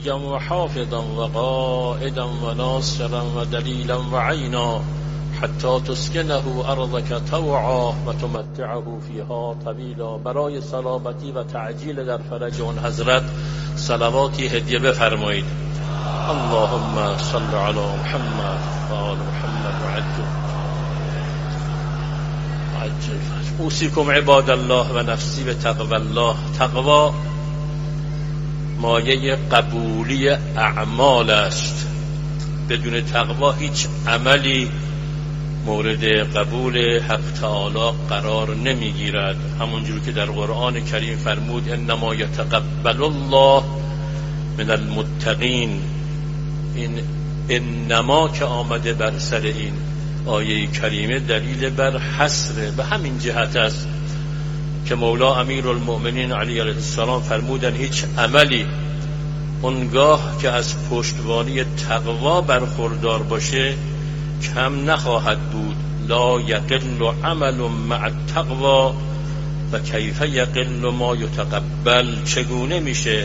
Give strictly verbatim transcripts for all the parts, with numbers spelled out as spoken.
و حافظا و قائدا و ناصرا و دلیلا و عینا حتی تسکنه ارضک طوعا و تمتعه فیها طویلا. برای سلامتی و تعجیل در فرج اون حضرت صلواتی هدیه بفرمایید. اللهم صل علی محمد و آل محمد و عجل عجل. اوصیکم عباد الله و نفسی به تقوی الله. تقوا مایه قبولی اعمال است. بدون تقوا هیچ عملی مورد قبول حق تعالی قرار نمیگیرد. همونجور که در قرآن کریم فرمود انما یتقبل الله من المتقین. این انما که آمده بر سر این آیه کریمه دلیل بر حصر به همین جهت است که مولا امیرالمؤمنین علی علیه السلام فرمودن هیچ عملی اونگاه که از پشتوانی تقوا برخوردار باشه کم نخواهد بود. لا یقل عمل مع التقوا و کیف یقل ما یتقبل. چگونه میشه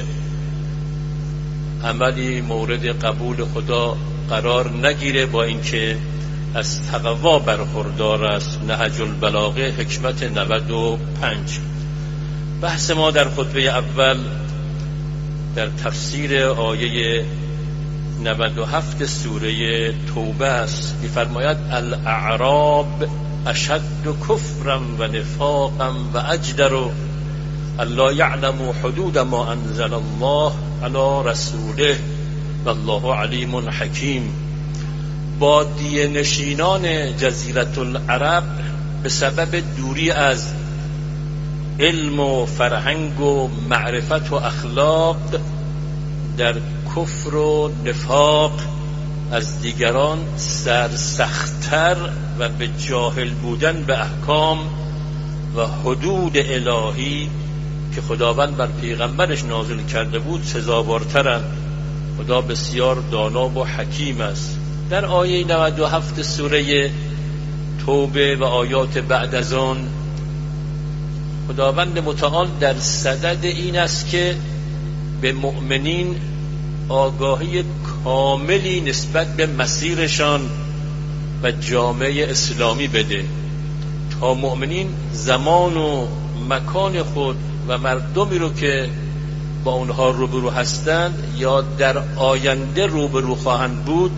عملی مورد قبول خدا قرار نگیره با اینکه از تقوا برخوردار است؟ نهج البلاغه حکمت نود و پنج. بحث ما در خطبه اول در تفسیر آیه نود و هفت سوره توبه است. می‌فرماید الاعراب اشد کفرا و نفاقا و اجدر الا یعلموا حدود ما انزل الله علی رسوله والله علیم حکیم. بادیه نشینان جزیره العرب به سبب دوری از علم و فرهنگ و معرفت و اخلاق در کفر و نفاق از دیگران سرسخت‌تر و به جاهل بودن به احکام و حدود الهی که خداوند بر پیغمبرش نازل کرده بود سزاوارترند. خدا بسیار دانا و حکیم است. در آیه نود و هفت سوره توبه و آیات بعد از آن خداوند متعال در صدد این است که به مؤمنین آگاهی کاملی نسبت به مسیرشان و جامعه اسلامی بده تا مؤمنین زمان و مکان خود و مردمی رو که با اونها روبرو هستند یا در آینده روبرو خواهند بود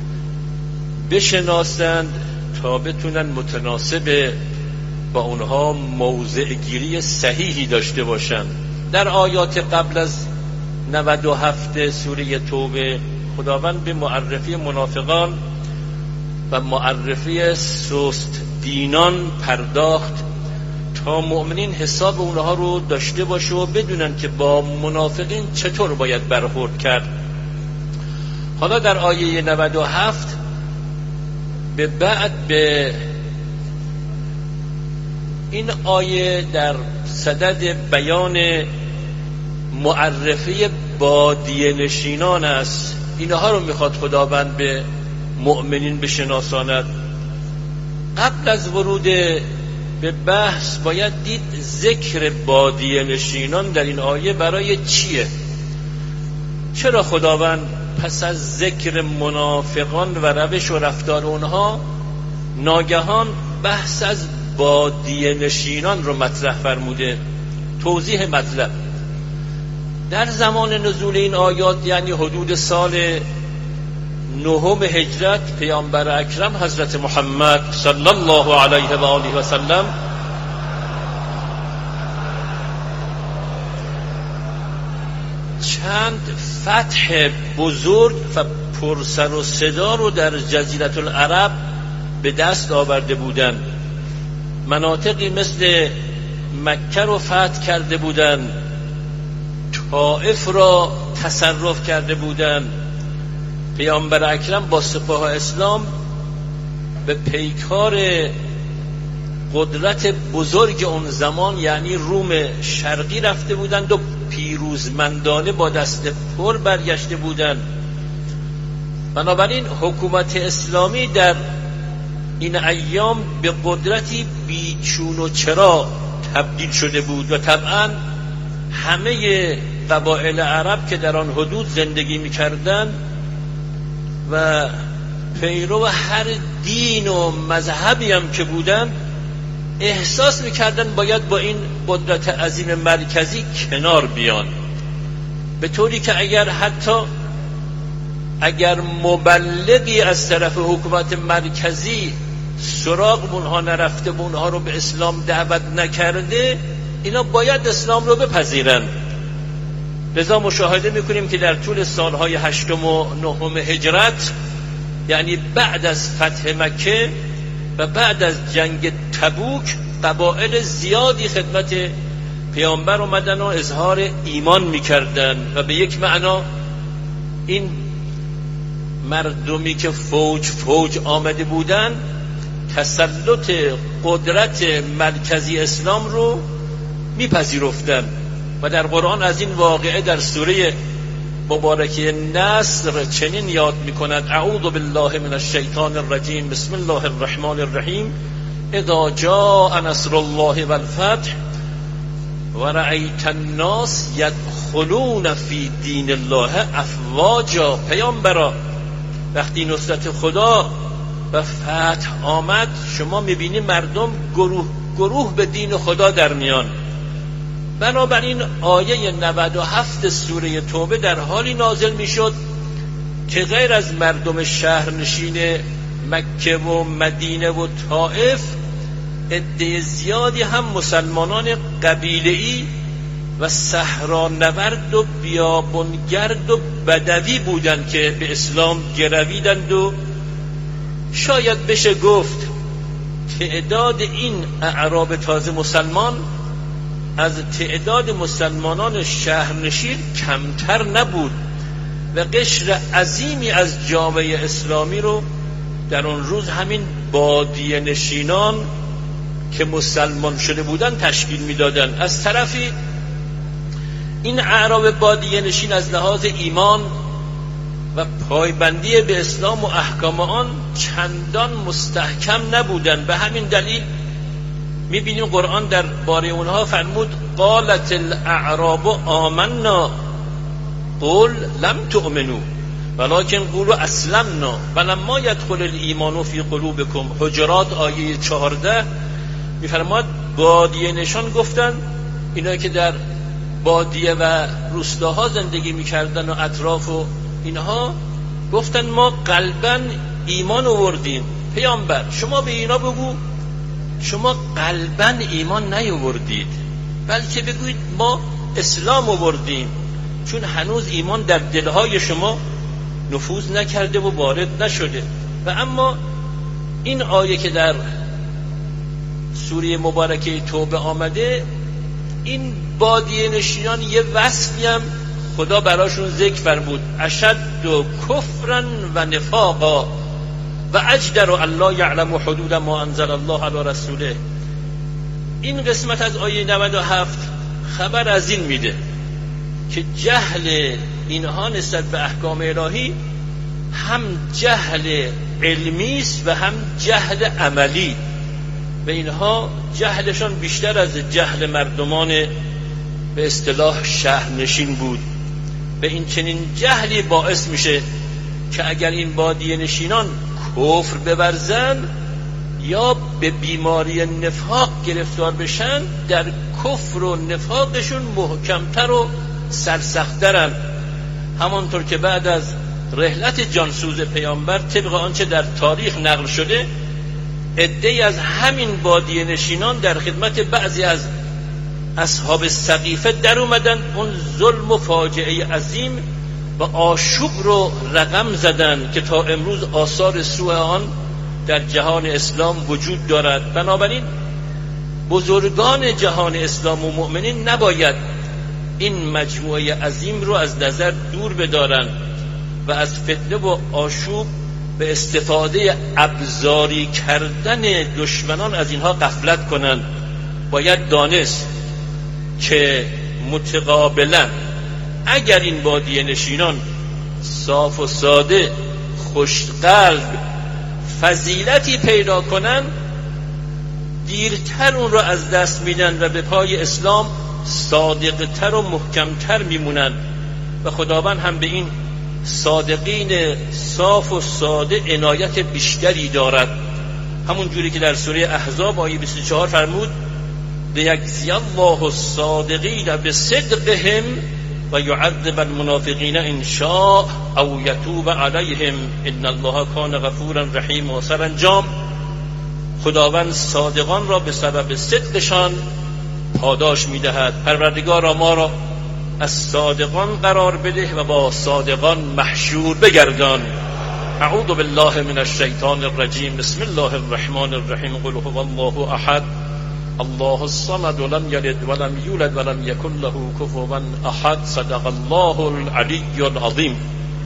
بشناسند تا بتونن متناسب با اونها موضع گیری صحیحی داشته باشند. در آیات قبل از نود و هفت سوره توبه خداوند به معرفی منافقان و معرفی سست دینان پرداخت تا مؤمنین حساب اونها رو داشته باشه و بدونن که با منافقین چطور باید برخورد کرد. حالا در آیه نود و هفت به بعد به این آیه در صدد بیان معرفی بادیه نشینان است. اینها رو میخواد خداوند به مؤمنین بشناساند. قبل از ورود به بحث باید دید ذکر بادیه نشینان در این آیه برای چیه؟ چرا خداوند پس از ذکر منافقان و روش و رفتار اونها ناگهان بحث از بادیه نشینان رو مطرح فرموده؟ توضیح مطلب: در زمان نزول این آیات یعنی حدود سال نهم هجرت پیامبر اکرم حضرت محمد صلی الله علیه و آله و سلم چند فتح بزرگ و پرسر و صدا رو در جزیره العرب به دست آورده بودند. مناطقی مثل مکه رو فتح کرده بودند، طائف را تصرف کرده بودند. پیامبر اکرم با سپاه اسلام به پیکار قدرت بزرگ اون زمان یعنی روم شرقی رفته بودند و پیروزمندانه با دست پر برگشته بودند. بنابراین حکومت اسلامی در این ایام به قدرتی بیچون و چرا تبدیل شده بود و طبعا همه قبایل عرب که در آن حدود زندگی می‌کردند و پیرو هر دین و مذهبی هم که بودند احساس می‌کردند باید با این قدرت عظیم مرکزی کنار بیان، به طوری که اگر حتی اگر مبلغی از طرف حکومت مرکزی سراغ اونها نرفته و اونها رو به اسلام دعوت نکرده، اینا باید اسلام رو بپذیرن. لذا مشاهده میکنیم که در طول سالهای هشتم و نهم هجرت، یعنی بعد از فتح مکه و بعد از جنگ تبوک، قبایل زیادی خدمت پیامبر اومدن و اظهار ایمان میکردن و به یک معنا این مردمی که فوج فوج آمده بودن تسلط قدرت مرکزی اسلام رو میپذیرفتن. و در قرآن از این واقعه در سوره مبارکه نصر چنین یاد میکند: اعوذ بالله من الشیطان الرجیم، بسم الله الرحمن الرحیم، اذا جاء نصر الله والفتح ورأیت الناس یدخلون فی دین الله افواجا. پیامبرا، وقتی نصرت خدا و فتح آمد شما میبینی مردم گروه گروه به دین خدا در میان. بنابراین آیه نود و هفت سوره توبه در حالی نازل میشد که غیر از مردم شهرنشین مکه و مدینه و طائف، عده زیادی هم مسلمانان قبیله‌ای و صحرانورد و بیابانگرد و بدوی بودند که به اسلام گرویدند و شاید بشه گفت تعداد این اعراب تازه مسلمان از تعداد مسلمانان شهرنشین کمتر نبود و قشر عظیمی از جامعه اسلامی رو در اون روز همین بادیه نشینان که مسلمان شده بودن تشکیل میدادن. از طرفی این اعراب بادیه نشین از لحاظ ایمان و پایبندی به اسلام و احکام آن چندان مستحکم نبودن. به همین دلیل میبینیم قرآن در باره اونها فرمود: قالت الاعراب آمنا قل لم تؤمنوا ولکن قولوا اسلمنا ولما یدخل الایمان فی قلوبکم. حجرات آیه چهارده میفرماد بادیه نشان گفتن، اینا که در بادیه و روستاها زندگی میکردن و اطراف و اینها، گفتن ما قلبا ایمان آوردیم. پیامبر شما به اینا بگو شما قلبا ایمان نیاوردید، بلکه بگویید ما اسلام آوردیم، چون هنوز ایمان در دلهای شما نفوذ نکرده و وارد نشده. و اما این آیه که در سوره مبارکه توبه آمده، این بادیه نشینان یه وصفی هم خدا براشون ذکر فرمود: اشد و کفرا و نفاقا و اجدر الله یعلم حدود ما انزل الله علی رسوله. این قسمت از آیه نود و هفت خبر از این میده که جهل اینها نسبت به احکام الهی هم جهل علمی است و هم جهل عملی. و اینها جهلشان بیشتر از جهل مردمان به اصطلاح شهرنشین بود. به این چنین جهلی باعث میشه که اگر این بادیه نشینان کفر بورزن یا به بیماری نفاق گرفتار بشن، در کفر و نفاقشون محکمتر و سرسخت‌ترن. همانطور که بعد از رحلت جانسوز پیامبر طبق آنچه در تاریخ نقل شده، عده‌ای از همین بادیه نشینان در خدمت بعضی از اصحاب سقیفه در اومدن، اون ظلم و فاجعه عظیم و آشوب رو رقم زدن که تا امروز آثار سوء آن در جهان اسلام وجود دارد. بنابراین بزرگان جهان اسلام و مؤمنین نباید این مجموعه عظیم رو از نظر دور بدارن و از فتنه و آشوب به استفاده ابزاری کردن دشمنان از اینها غفلت کنند. باید دانست که متقابلا اگر این بادیه نشینان صاف و ساده، خوشقلب، فضیلتی پیدا کنن، دیرتر اون رو از دست میدن و به پای اسلام صادقتر و محکمتر میمونن و خداوند هم به این صادقین صاف و ساده عنایت بیشتری دارد. همون جوری که در سوره احزاب آیه بیست و چهار فرمود لیجزی الله الصادقین بصدقهم و یعذب المنافقین ان شاء او یتوب علیهم ان الله کان غفورا رحیم. و سرانجام خداوند صادقان را به سبب صدقشان پاداش میدهد. پروردگارا ما را از صادقان قرار بده و با صادقان محشور بگردان. اعوذ بالله من الشیطان الرجیم. بسم الله الرحمن الرحیم. قل هو الله احد الله الصمد لم یلد ولم یولد ولم یکن له کفوا احد. صدق الله العلی العظیم.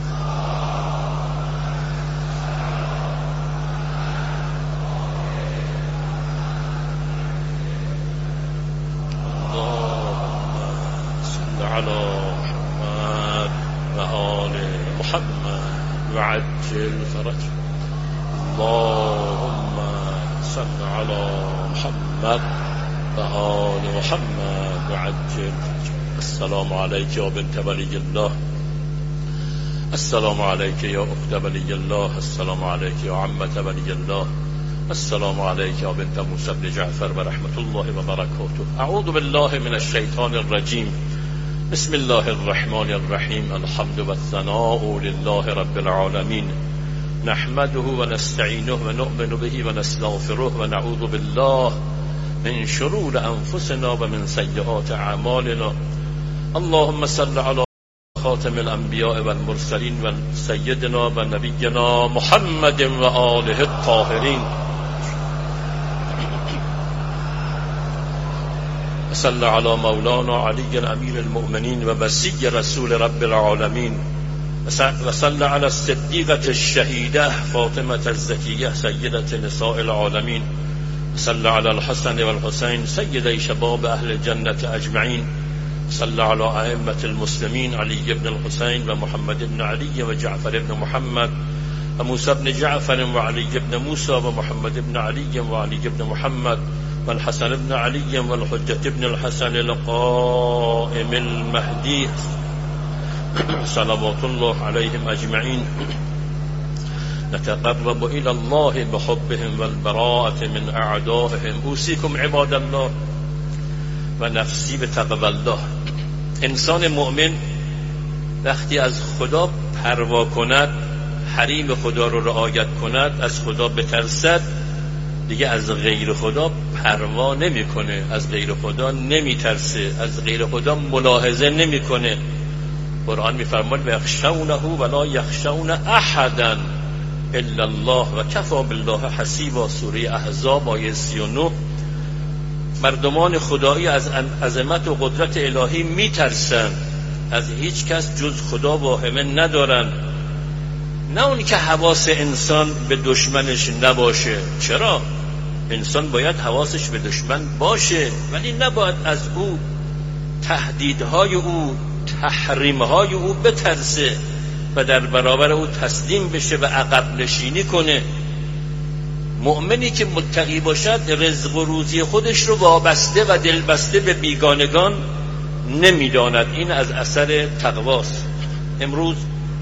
على محمد و آل محمد و عجل فرج. اللهم صل على محمد و آل محمد و عجل فرج. السلام علیک یا بنت ولی الله. السلام علیک یا اخت ولی الله. السلام علیک یا عمت ولی الله. السلام علیک یا بنت موسی بن جعفر و رحمت الله و برکاته. اعوذ بالله من الشیطان الرجیم. بسم الله الرحمن الرحیم. الحمد والثناء لله رب العالمین. نحمده و نستعینه و نؤمن به و نستغفره و نعوذ بالله من شرور انفسنا و من سیئات اعمالنا. اللهم صل علی خاتم الانبیاء و المرسلین و سیدنا و نبینا محمد و آله الطاهرین. صل علی مولانا علی امیر المؤمنین و وصی رسول رب العالمین. و صل علی الصدیقة الشهیده فاطمة الزکیه سیدة نساء العالمین. صل علی الحسن و الحسین سیدی شباب اهل الجنة اجمعین. صل علی ائمة المسلمین علی بن الحسین و محمد بن علی و جعفر بن محمد و موسی بن جعفر و علی بن موسی و محمد بن علی و علی بن محمد والحسن بن علي والحجة بن الحسن القائم المهدي صلوات الله عليهم أجمعين. نتقرب إلى الله بحبهم والبراءة من أعدائهم. أوصيكم عباد الله و نفسی به تقوی الله. انسان مؤمن وقتی از خدا پروا کند، حریم خدا رو رعایت کند، از خدا بترسد، دیگه از غیر خدا پروا نمیکنه، از غیر خدا نمیترسه، از غیر خدا ملاحظه نمیکنه. قرآن میفرماید یخشونه ولا یخشون احدا الا الله و کفی بالله حسیبا. سوره احزاب آیه سی و نه. مردمان خدایی از عظمت و قدرت الهی میترسن، از هیچ کس جز خدا واهمه ندارن. نه اون که حواس انسان به دشمنش نباشه. چرا؟ انسان باید حواسش به دشمن باشه، ولی نباید از او تهدیدهای او، تحریمهای او بترسه و در برابر او تسلیم بشه و عقب نشینی کنه. مؤمنی که متقی باشد رزق و روزی خودش رو وابسته و دلبسته به بیگانگان نمیداند. این از اثر تقواست. امروز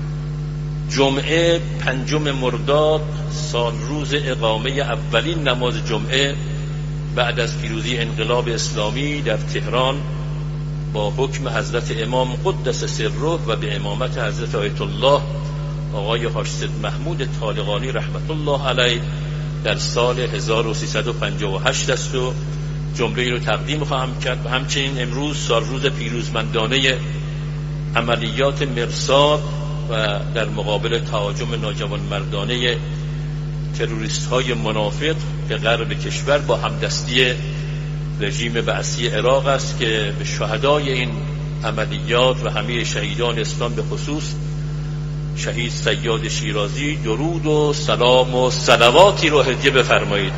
جمعه پنجم مرداد، سال روز اقامه اولین نماز جمعه بعد از پیروزی انقلاب اسلامی در تهران با حکم حضرت امام قدس سره و به امامت حضرت آیت الله آقای حاج سید محمود طالقانی رحمت الله علیه در سال هزار و سیصد و پنجاه و هشت است و جمله رو تقدیم خواهم کرد. و همچنین امروز سال روز پیروزمندانه عملیات مرصاد و در مقابل تهاجم ناجوان مردانه تروریست های منافق به غرب کشور با همدستی رژیم بعثی عراق است که به شهدای این عملیات و همه شهیدان اسلام به خصوص شهید سیاد شیرازی درود و سلام و صلواتی رو هدیه بفرمایید.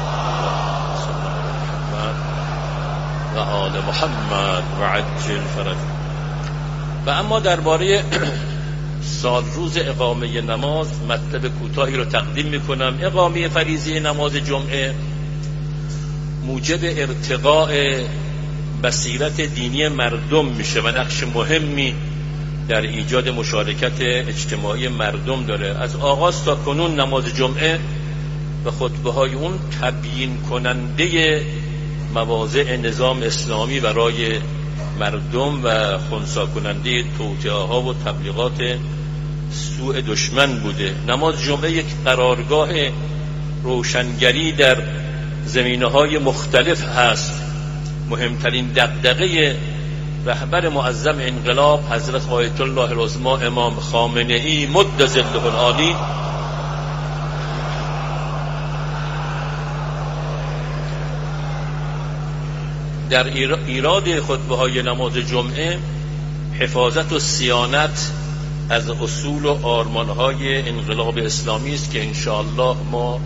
و آل محمد و عجل فرج. و اما درباره سال روز اقامه نماز مطلب کوتاهی رو تقدیم میکنم. اقامه فریضه نماز جمعه موجب ارتقاء بصیرت دینی مردم میشه و نقش مهمی در ایجاد مشارکت اجتماعی مردم داره. از آغاز تا کنون نماز جمعه و خطبه های اون تبیین کننده مواضع نظام اسلامی برای مردم و خنثی کننده توطئه ها و تبلیغات سوء دشمن بوده. نماز جمعه یک قرارگاه روشنگری در زمینه‌های مختلف هست. مهمترین دغدغه رهبر معظم انقلاب حضرت آیت الله العظمی امام خامنه‌ای مد ظله العالی در ایراد خطبه های نماز جمعه حفاظت و صیانت از اصول و آرمان‌های انقلاب اسلامی است که انشاءالله ما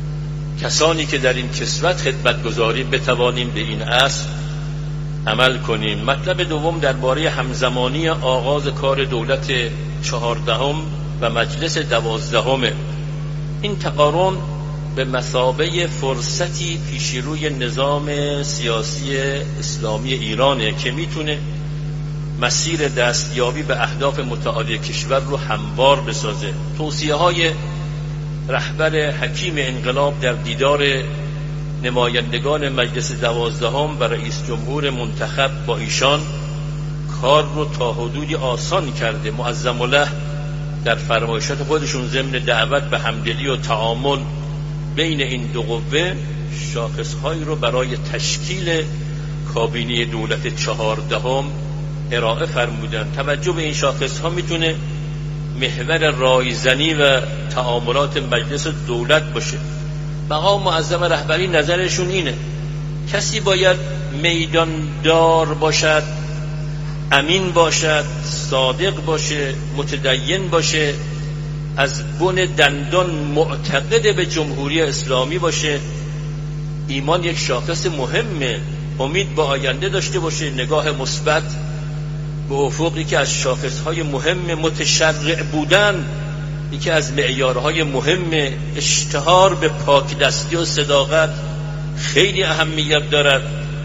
کسانی که در این کسوت خدمت گذاریم بتوانیم به این اصل عمل کنیم. مطلب دوم درباره همزمانی آغاز کار دولت چهاردهم و مجلس دوازدهم. این تقارن به مثابه فرصتی پیشروی نظام سیاسی اسلامی ایرانه که میتونه مسیر دستیابی به اهداف متعالی کشور رو هموار بسازه. توصیه های رهبر حکیم انقلاب در دیدار نمایندگان مجلس دوازدهم و رئیس جمهور منتخب با ایشان کار رو تا حدودی آسان کرده. معظم الله در فرمایشات خودشون ضمن دعوت به همدلی و تعامل بین این دو قوه شاخصهایی رو برای تشکیل کابینه دولت چهاردهم ارائه فرمودن. توجه به این شاخصها میتونه محور رایزنی و تعاملات مجلس دولت باشه. مقام معظم رهبری نظرشون اینه کسی باید میداندار باشد، امین باشد، صادق باشه، متدین باشه، از بن دندان معتقد به جمهوری اسلامی باشه. ایمان یک شاخص مهمه. امید به آینده داشته باشه، نگاه مثبت به افقی که از شاخصهای مهم متشرع بودن، یکی از معیارهای مهم اشتهار به پاکدستی و صداقت خیلی اهمیت دارد.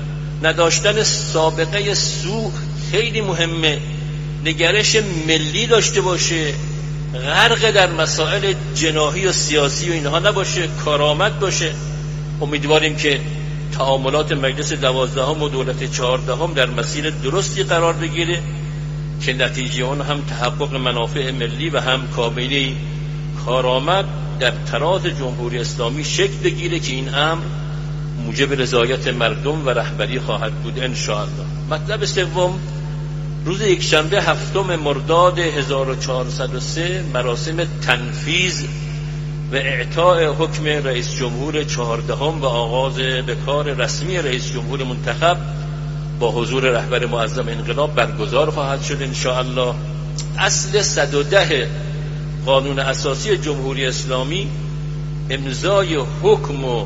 نداشتن سابقه سوء خیلی مهمه. نگرش ملی داشته باشه، غرق در مسائل جناحی و سیاسی و اینها نباشه، کارآمد باشه. امیدواریم که تعاملات مجلس دوازدهم و دولت چهاردهم در مسیر درستی قرار بگیره که نتیجه اون هم تحقق منافع ملی و هم کابینه کارآمد در تراز جمهوری اسلامی شکل بگیره که این امر موجب رضایت مردم و رهبری خواهد بود انشاءالله. مطلب سوم، روز یکشنبه هفتم مرداد هزار و چهارصد و سه مراسم تنفیذ و اعطاء حکم رئیس جمهور چهاردهم و آغاز به کار رسمی رئیس جمهور منتخب با حضور رهبر معظم انقلاب برگزار خواهد شد انشاءالله. اصل صد و ده قانون اساسی جمهوری اسلامی امضای حکم و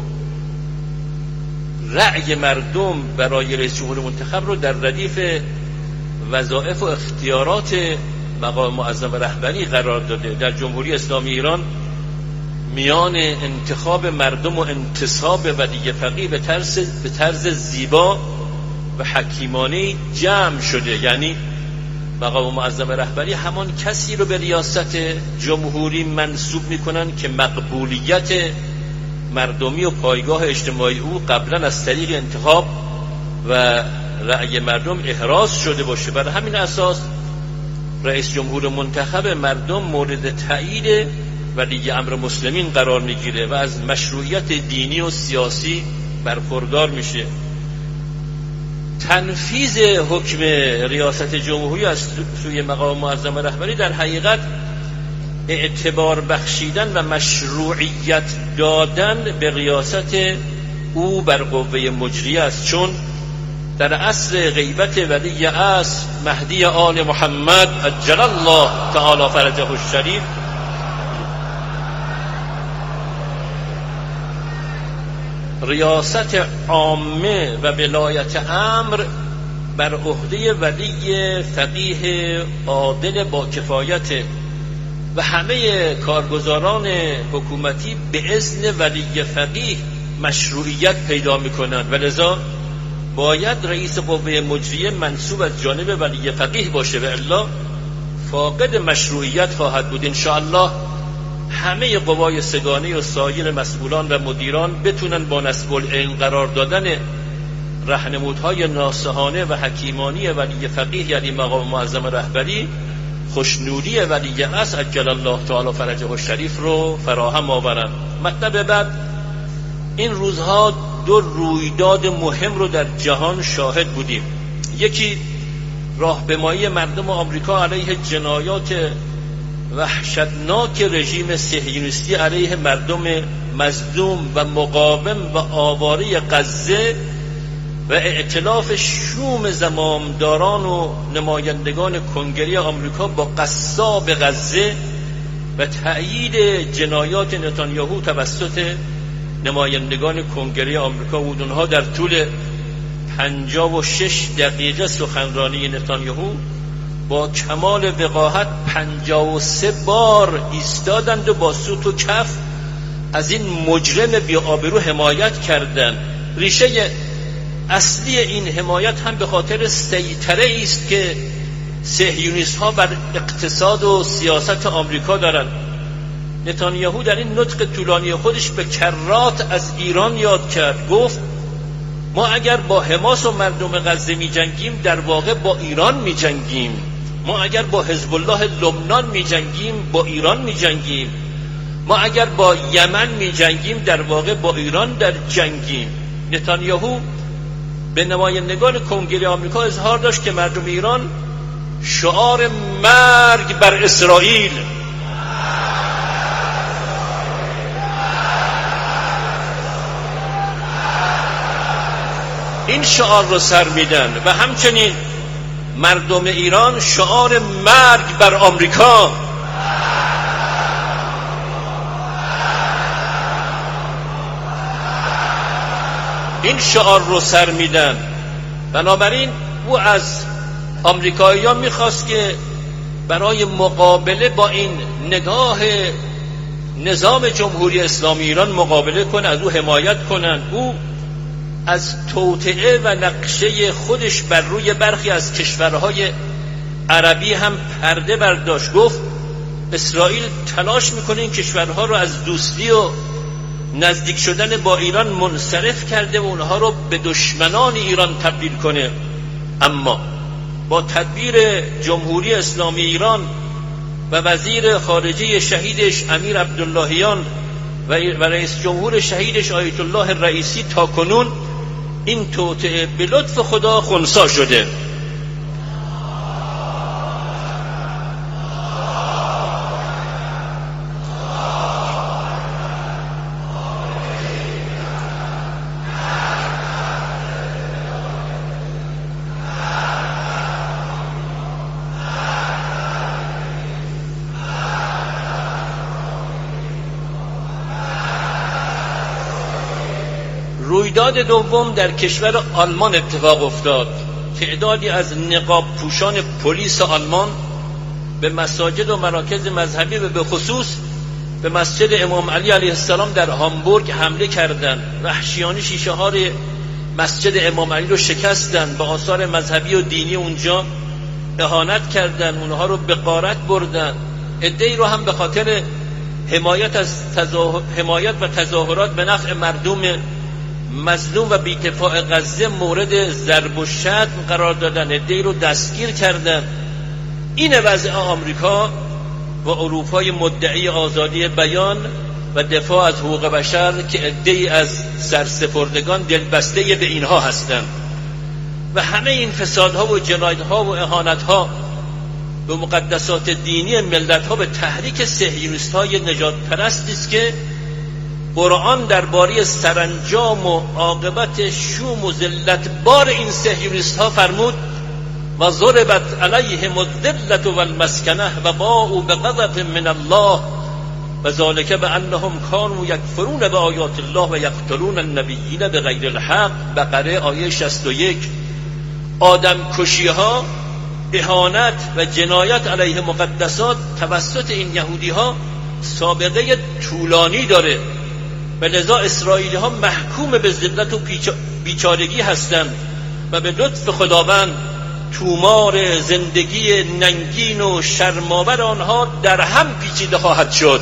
رأی مردم برای رئیس جمهور منتخب رو در ردیف وظایف و اختیارات مقام معظم رهبری قرار داده. در جمهوری اسلامی ایران میان انتخاب مردم و انتصاب ولی فقیه به طرز به طرز زیبا و حکیمانه جمع شده. یعنی مقام معظم رهبری همان کسی رو به ریاست جمهوری منصوب میکنن که مقبولیت مردمی و پایگاه اجتماعی او قبلا از طریق انتخاب و رأی مردم احراز شده باشه. بر همین اساس رئیس جمهور منتخب مردم مورد تایید ولی امر مسلمین قرار میگیره و از مشروعیت دینی و سیاسی برخوردار میشه. تنفیذ حکم ریاست جمهوری از سوی مقام معظم رهبری در حقیقت اعتبار بخشیدن و مشروعیت دادن به ریاست او بر قوه مجریه است، چون در اصل غیبت ولی اصل مهدی آل محمد عجل الله تعالی فرجه الشریف ریاست عامه و ولایت امر بر عهده ولی فقیه عادل با کفایت و همه کارگزاران حکومتی به اذن ولی فقیه مشروعیت پیدا میکنن و لذا باید رئیس قوه مجریه منصوب از جانب ولی فقیه باشه و الا فاقد مشروعیت خواهد بود. انشاءالله همه قوای سگانه و سایر مسئولان و مدیران بتونن با نصب العین قرار دادن راهنمودهای ناصحانه و حکیمانی ولی فقیه یعنی مقام معظم رهبری خوشنودی ولی اصل عجل الله تعالی فرجه الشریف رو فراهم آورند. مطلب بعد، این روزها دو رویداد مهم رو در جهان شاهد بودیم. یکی راهپیمایی مردم آمریکا علیه جنایات وحشتناک رژیم صهیونیستی علیه مردم مظلوم و مقاوم و آواره غزه و ائتلاف شوم زمامداران و نمایندگان کنگره آمریکا با قصاب غزه و تأیید جنایات نتانیاهو توسط نمایندگان کنگره آمریکا بود. اونها در طول پنجاه و شش دقیقه سخنرانی نتانیاهو با کمال وقاحت پنجاه و سه بار ایستادند و با سوت و کف از این مجرم بی‌آبرو حمایت کردند. ریشه اصلی این حمایت هم به خاطر سیطره است که صهیونیست ها بر اقتصاد و سیاست آمریکا دارند. نتانیاهو در این نطق طولانی خودش به کرات از ایران یاد کرد. گفت ما اگر با حماس و مردم غزه می جنگیم در واقع با ایران می جنگیم. ما اگر با حزب الله لبنان می جنگیم با ایران می جنگیم. ما اگر با یمن می جنگیم در واقع با ایران در جنگیم. نتانیاهو به نمایندگان کنگره آمریکا اظهار داشت که مردم ایران شعار مرگ بر اسرائیل این شعار رو سر میدن و همچنین مردم ایران شعار مرگ بر آمریکا این شعار رو سر میدن. بنابراین او از آمریکاییان میخواست که برای مقابله با این نگاه نظام جمهوری اسلامی ایران مقابله کنه، از او حمایت کنن. او از توطئه و نقشه خودش بر روی برخی از کشورهای عربی هم پرده برداشت. گفت اسرائیل تلاش میکنه این کشورها رو از دوستی و نزدیک شدن با ایران منصرف کرده و اونها رو به دشمنان ایران تبدیل کنه. اما با تدبیر جمهوری اسلامی ایران و وزیر خارجه شهیدش امیر عبداللهیان و رئیس جمهور شهیدش آیت الله رئیسی تا کنون این توطئه به لطف خدا خنثی شده. رویداد دوم در کشور آلمان اتفاق افتاد. تعدادی از نقاب پوشان پلیس آلمان به مساجد و مراکز مذهبی و به خصوص به مسجد امام علی علیه السلام در هامبورگ حمله کردند. وحشیانه شیشه های مسجد امام علی رو شکستند، به آثار مذهبی و دینی اونجا اهانت کردند، اونها رو به غارت بردند. عده‌ای رو هم به خاطر حمایت از تظاهر... حمایت و تظاهرات به نفع مردم مظلوم و بی‌دفاع غزه مورد ضرب و شتم قرار دادن، عده‌ای رو دستگیر کردن. این وضع آمریکا و اروپای مدعی آزادی بیان و دفاع از حقوق بشر که عده‌ای از سرسپردگان دلبسته به اینها هستند و همه این فسادها و جنایتها و اهانتها به مقدسات دینی ملتها به تحریک صهیونیست‌های نجات پرستی است که قرآن درباره سرانجام و عاقبت شوم و ذلت بار این صهیونیست‌ها فرمود و ضربت علیهم الذلة والمسکنه و باءوا بغضب من الله و ذلک بانهم کانوا یکفرون بآیات الله و یقتلون النبیین بغیر الحق. بقره آیه شصت و یک. آدم کشی ها، اهانت و جنایت علیه مقدسات توسط این یهودی ها سابقه طولانی داره و لذا اسرائیلی ها محکوم به ذلت و بیچارگی هستند و به لطف خداوند تومار زندگی ننگین و شرم‌آور آنها در هم پیچیده خواهد شد.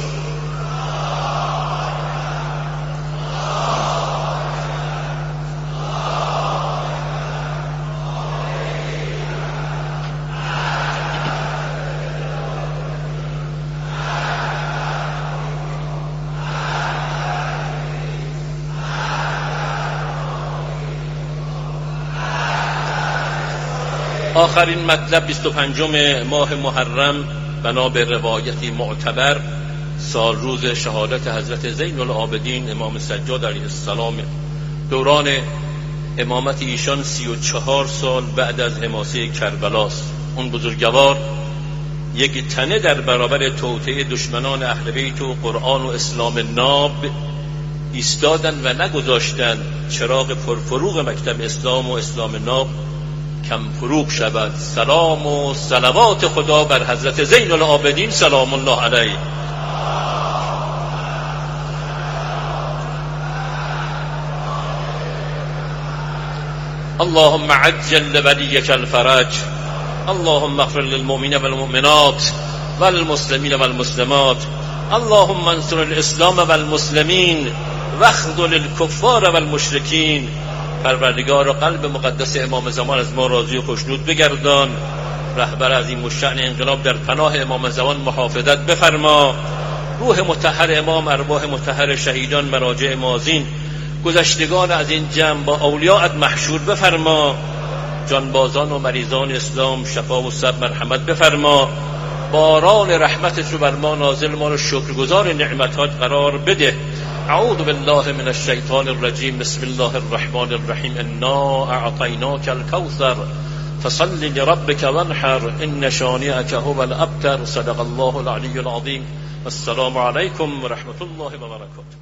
آخرین مطلب بیست و پنجم ماه محرم بنا به روایتی معتبر سال روز شهادت حضرت زین العابدین امام سجاد علیه السلام. دوران امامت ایشان سی و چهار سال بعد از حماسه کربلاست. اون بزرگوار یک تنه در برابر توطئه دشمنان اهل بیت و قرآن و اسلام ناب ایستادن و نگذاشتند چراغ پرفروغ مکتب اسلام و اسلام ناب کم فروغ شود. سلام و صلوات خدا بر حضرت زین العابدین سلام الله علیه. اللهم عجل لولیک الفرج، اللهم اغفر للمؤمنین والمؤمنات والمسلمین والمسلمات، اللهم انصر الاسلام والمسلمین واخذل الکفار والمشرکین. پروردگار و قلب مقدس امام زمان از ما راضی و خوشنود بگردان. رهبر عظیم الشأن انقلاب در پناه امام زمان محافظت بفرما. روح مطهر امام، ارواح مطهر شهیدان، مراجع مازین، گذشتگان از این جمع با اولیاءت محشور بفرما. جانبازان و مریضان اسلام شفا و صبر مرحمت بفرما. باران رحمتت رو بر ما نازل، ما رو شکرگزار نعمتات قرار بده. اعوذ بالله من الشیطان الرجیم. بسم الله الرحمن الرحیم. انا اعطیناک الکوثر فصل لربک وانحر ان شانئک هو الابتر. صدق الله العلی العظیم. السلام علیکم و رحمت الله و برکاته.